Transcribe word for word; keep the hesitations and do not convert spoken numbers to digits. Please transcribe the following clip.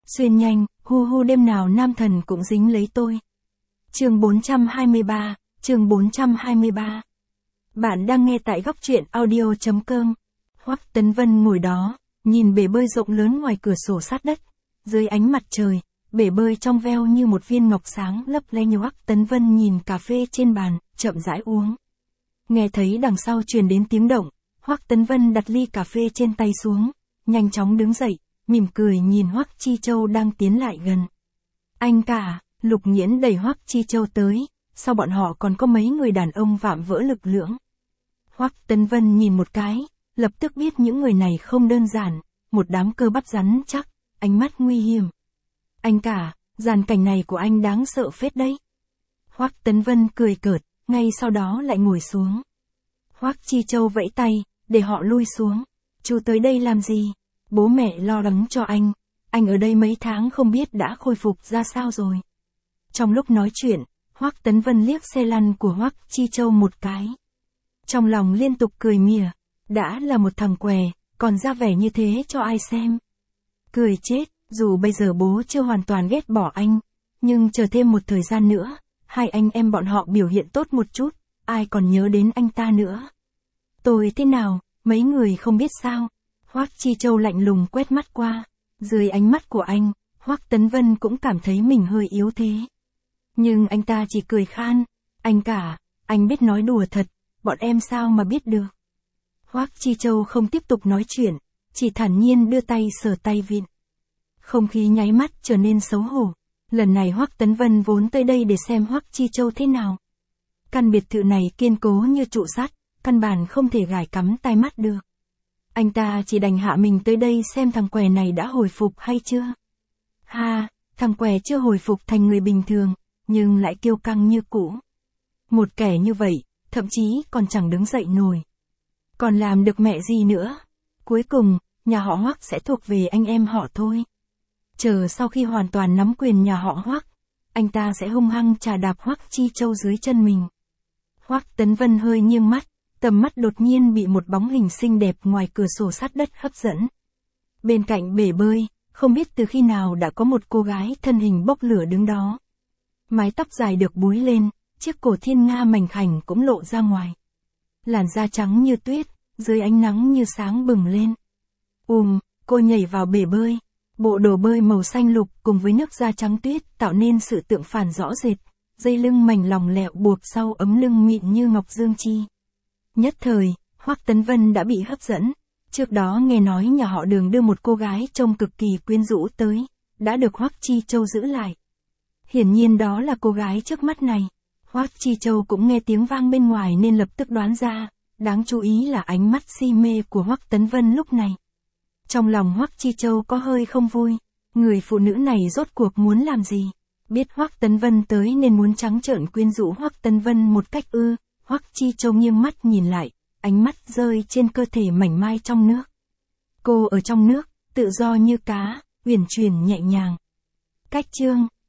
Xuyên nhanh, hu hu đêm nào nam thần cũng dính lấy tôi. Chương bốn trăm hai mươi ba, chương bốn trăm hai mươi ba. Bạn đang nghe tại góc truyện audio chấm com. Hoắc Tấn Vân ngồi đó, nhìn bể bơi rộng lớn ngoài cửa sổ sát đất. Dưới ánh mặt trời, bể bơi trong veo như một viên ngọc sáng lấp lánh. Hoắc Tấn Vân nhìn cà phê trên bàn, chậm rãi uống. Nghe thấy đằng sau truyền đến tiếng động, Hoắc Tấn Vân đặt ly cà phê trên tay xuống, nhanh chóng đứng dậy, mỉm cười nhìn Hoắc Chi Châu đang tiến lại gần. Anh cả, Lục Nghiễn đẩy Hoắc Chi Châu tới, sau bọn họ còn có mấy người đàn ông vạm vỡ lực lưỡng. Hoắc Tấn Vân nhìn một cái, lập tức biết những người này không đơn giản, một đám cơ bắp rắn chắc, ánh mắt nguy hiểm. Anh cả, dàn cảnh này của anh đáng sợ phết đấy. Hoắc Tấn Vân cười cợt, ngay sau đó lại ngồi xuống. Hoắc Chi Châu vẫy tay, để họ lui xuống. Chú tới đây làm gì? Bố mẹ lo lắng cho anh, anh ở đây mấy tháng không biết đã khôi phục ra sao rồi. Trong lúc nói chuyện, Hoắc Tấn Vân liếc xe lăn của Hoắc Chi Châu một cái. Trong lòng liên tục cười mỉa, đã là một thằng què, còn ra vẻ như thế cho ai xem. Cười chết, dù bây giờ bố chưa hoàn toàn ghét bỏ anh, nhưng chờ thêm một thời gian nữa, hai anh em bọn họ biểu hiện tốt một chút, ai còn nhớ đến anh ta nữa. Tôi thế nào, mấy người không biết sao? Hoắc Chi Châu lạnh lùng quét mắt qua, dưới ánh mắt của anh, Hoắc Tấn Vân cũng cảm thấy mình hơi yếu thế. Nhưng anh ta chỉ cười khan, anh cả, anh biết nói đùa thật, bọn em sao mà biết được. Hoắc Chi Châu không tiếp tục nói chuyện, chỉ thản nhiên đưa tay sờ tay vịn. Không khí nháy mắt trở nên xấu hổ, lần này Hoắc Tấn Vân vốn tới đây để xem Hoắc Chi Châu thế nào. Căn biệt thự này kiên cố như trụ sắt, căn bản không thể gài cắm tai mắt được. Anh ta chỉ đành hạ mình tới đây xem thằng què này đã hồi phục hay chưa. Ha, thằng què chưa hồi phục thành người bình thường, nhưng lại kiêu căng như cũ. Một kẻ như vậy, thậm chí còn chẳng đứng dậy nổi. Còn làm được mẹ gì nữa? Cuối cùng, nhà họ Hoắc sẽ thuộc về anh em họ thôi. Chờ sau khi hoàn toàn nắm quyền nhà họ Hoắc, anh ta sẽ hung hăng chà đạp Hoắc Chi Châu dưới chân mình. Hoắc Tấn Vân hơi nghiêng mắt, tầm mắt đột nhiên bị một bóng hình xinh đẹp ngoài cửa sổ sát đất hấp dẫn. Bên cạnh bể bơi, không biết từ khi nào đã có một cô gái thân hình bốc lửa đứng đó. Mái tóc dài được búi lên, chiếc cổ thiên nga mảnh khảnh cũng lộ ra ngoài. Làn da trắng như tuyết, dưới ánh nắng như sáng bừng lên. Ùm, cô nhảy vào bể bơi. Bộ đồ bơi màu xanh lục cùng với nước da trắng tuyết tạo nên sự tượng phản rõ rệt. Dây lưng mảnh lỏng lẻo buộc sau ấm lưng mịn như ngọc dương chi. Nhất thời, Hoắc Tấn Vân đã bị hấp dẫn. Trước đó nghe nói nhà họ Đường đưa một cô gái trông cực kỳ quyến rũ tới, đã được Hoắc Chi Châu giữ lại. Hiển nhiên đó là cô gái trước mắt này. Hoắc Chi Châu cũng nghe tiếng vang bên ngoài nên lập tức đoán ra, đáng chú ý là ánh mắt si mê của Hoắc Tấn Vân lúc này. Trong lòng Hoắc Chi Châu có hơi không vui, người phụ nữ này rốt cuộc muốn làm gì? Biết Hoắc Tấn Vân tới nên muốn trắng trợn quyến rũ Hoắc Tấn Vân một cách ư? Hoắc Chi Châu nghiêng mắt nhìn lại, ánh mắt rơi trên cơ thể mảnh mai trong nước. Cô ở trong nước, tự do như cá, uyển chuyển nhẹ nhàng. Cách chương